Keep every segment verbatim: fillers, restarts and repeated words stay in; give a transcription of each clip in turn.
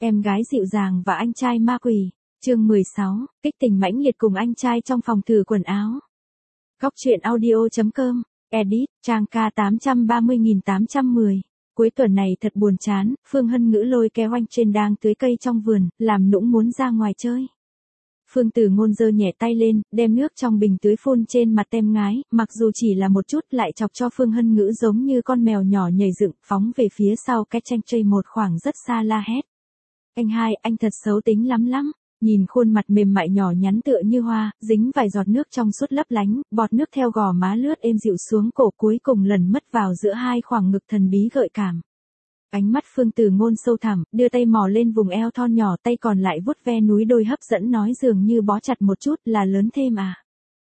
Em gái dịu dàng và anh trai ma quỷ, chương mười sáu, kích tình mãnh liệt cùng anh trai trong phòng thử quần áo. Góc truyện audio.com, edit, trang K tám trăm ba mươi nghìn tám trăm mười. Cuối tuần này thật buồn chán, Phương Hân Ngữ lôi kéo anh trên đang tưới cây trong vườn, làm nũng muốn ra ngoài chơi. Phương Tử Ngôn giơ nhẹ tay lên, đem nước trong bình tưới phun trên mặt tem ngái, mặc dù chỉ là một chút lại chọc cho Phương Hân Ngữ giống như con mèo nhỏ nhảy dựng, phóng về phía sau cái tranh chơi một khoảng rất xa la hét. Anh hai, anh thật xấu tính lắm lắm. Nhìn khuôn mặt mềm mại nhỏ nhắn tựa như hoa, dính vài giọt nước trong suốt lấp lánh, bọt nước theo gò má lướt êm dịu xuống cổ cuối cùng lần mất vào giữa hai khoảng ngực thần bí gợi cảm. Ánh mắt Phương Tử Ngôn sâu thẳm, đưa tay mò lên vùng eo thon nhỏ, tay còn lại vuốt ve núi đôi hấp dẫn nói dường như bó chặt một chút là lớn thêm à.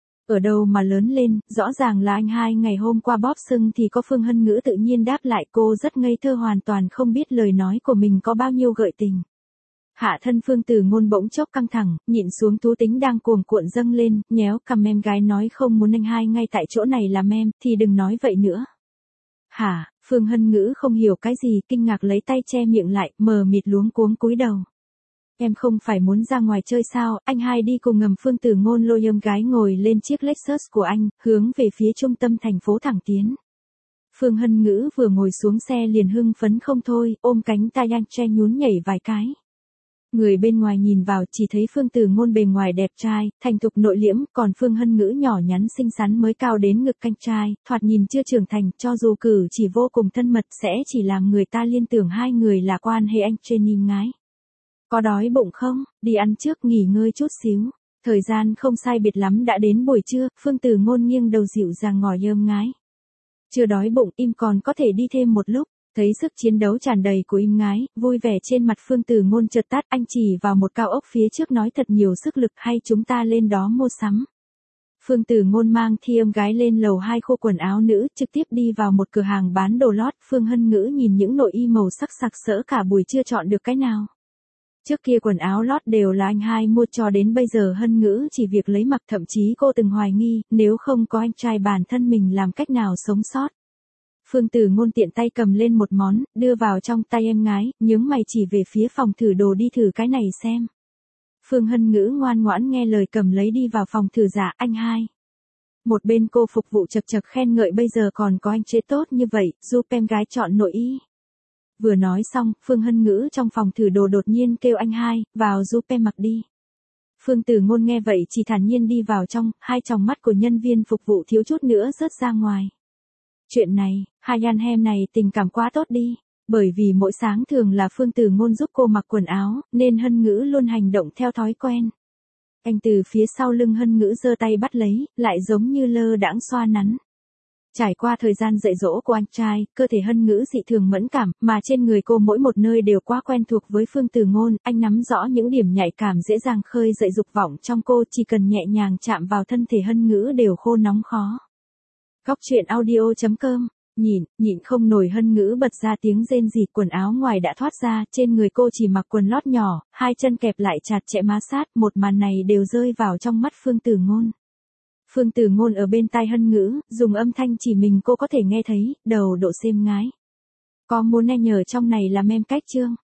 Ở đâu mà lớn lên, rõ ràng là anh hai ngày hôm qua bóp sưng thì có. Phương Hân Ngữ tự nhiên đáp lại, cô rất ngây thơ hoàn toàn không biết lời nói của mình có bao nhiêu gợi tình. Hạ thân Phương Tử Ngôn bỗng chốc căng thẳng, nhịn xuống thú tính đang cuồng cuộn dâng lên, nhéo cằm em gái nói không muốn anh hai ngay tại chỗ này làm em, thì đừng nói vậy nữa. Hả, Phương Hân Ngữ không hiểu cái gì, kinh ngạc lấy tay che miệng lại, mờ mịt luống cuống cúi đầu. Em không phải muốn ra ngoài chơi sao, anh hai đi cùng ngầm. Phương Tử Ngôn lôi em gái ngồi lên chiếc Lexus của anh, hướng về phía trung tâm thành phố thẳng tiến. Phương Hân Ngữ vừa ngồi xuống xe liền hưng phấn không thôi, ôm cánh tay anh che nhún nhảy vài cái. Người bên ngoài nhìn vào chỉ thấy Phương Tử Ngôn bề ngoài đẹp trai, thành thục nội liễm, còn Phương Hân Ngữ nhỏ nhắn xinh xắn mới cao đến ngực canh trai, thoạt nhìn chưa trưởng thành, cho dù cử chỉ vô cùng thân mật sẽ chỉ làm người ta liên tưởng hai người là quan hệ anh trên im ngái. Có đói bụng không? Đi ăn trước nghỉ ngơi chút xíu. Thời gian không sai biệt lắm đã đến buổi trưa, Phương Tử Ngôn nghiêng đầu dịu dàng ngỏ ôm ngái. Chưa đói bụng, im còn có thể đi thêm một lúc. Thấy sức chiến đấu tràn đầy của im ngái, vui vẻ trên mặt Phương Tử Ngôn chợt tắt, anh chỉ vào một cao ốc phía trước nói thật nhiều sức lực, hay chúng ta lên đó mua sắm. Phương Tử Ngôn mang thi em gái lên lầu hai khu quần áo nữ, trực tiếp đi vào một cửa hàng bán đồ lót. Phương Hân Ngữ nhìn những nội y màu sắc sặc sỡ cả buổi chưa chọn được cái nào. Trước kia quần áo lót đều là anh hai mua, cho đến bây giờ Hân Ngữ chỉ việc lấy mặc, thậm chí cô từng hoài nghi, nếu không có anh trai bản thân mình làm cách nào sống sót. Phương Tử Ngôn tiện tay cầm lên một món, đưa vào trong tay em gái, nhướng mày chỉ về phía phòng thử đồ, đi thử cái này xem. Phương Hân Ngữ ngoan ngoãn nghe lời cầm lấy đi vào phòng thử. Dạ anh hai. Một bên cô phục vụ chật chật khen ngợi, bây giờ còn có anh chế tốt như vậy, giúp em gái chọn nội y. Vừa nói xong, Phương Hân Ngữ trong phòng thử đồ đột nhiên kêu anh hai, vào giúp em mặc đi. Phương Tử Ngôn nghe vậy chỉ thản nhiên đi vào trong, hai tròng mắt của nhân viên phục vụ thiếu chút nữa rớt ra ngoài. Chuyện này, hai anh em này tình cảm quá tốt đi, bởi vì mỗi sáng thường là Phương Tử Ngôn giúp cô mặc quần áo, nên Hân Ngữ luôn hành động theo thói quen. Anh từ phía sau lưng Hân Ngữ giơ tay bắt lấy, lại giống như lơ đãng xoa nắn. Trải qua thời gian dạy dỗ của anh trai, cơ thể Hân Ngữ dị thường mẫn cảm, mà trên người cô mỗi một nơi đều quá quen thuộc với Phương Tử Ngôn, anh nắm rõ những điểm nhạy cảm dễ dàng khơi dậy dục vọng trong cô, chỉ cần nhẹ nhàng chạm vào thân thể Hân Ngữ đều khô nóng khó. Góc truyện audio.com, nhìn, nhịn không nổi Hân Ngữ bật ra tiếng rên rỉ, quần áo ngoài đã thoát ra, trên người cô chỉ mặc quần lót nhỏ, hai chân kẹp lại chặt chẽ má sát, một màn này đều rơi vào trong mắt Phương Tử Ngôn. Phương Tử Ngôn ở bên tai Hân Ngữ, dùng âm thanh chỉ mình cô có thể nghe thấy, đầu độ xem ngái. Có muốn anh nhờ trong này làm em cách chương?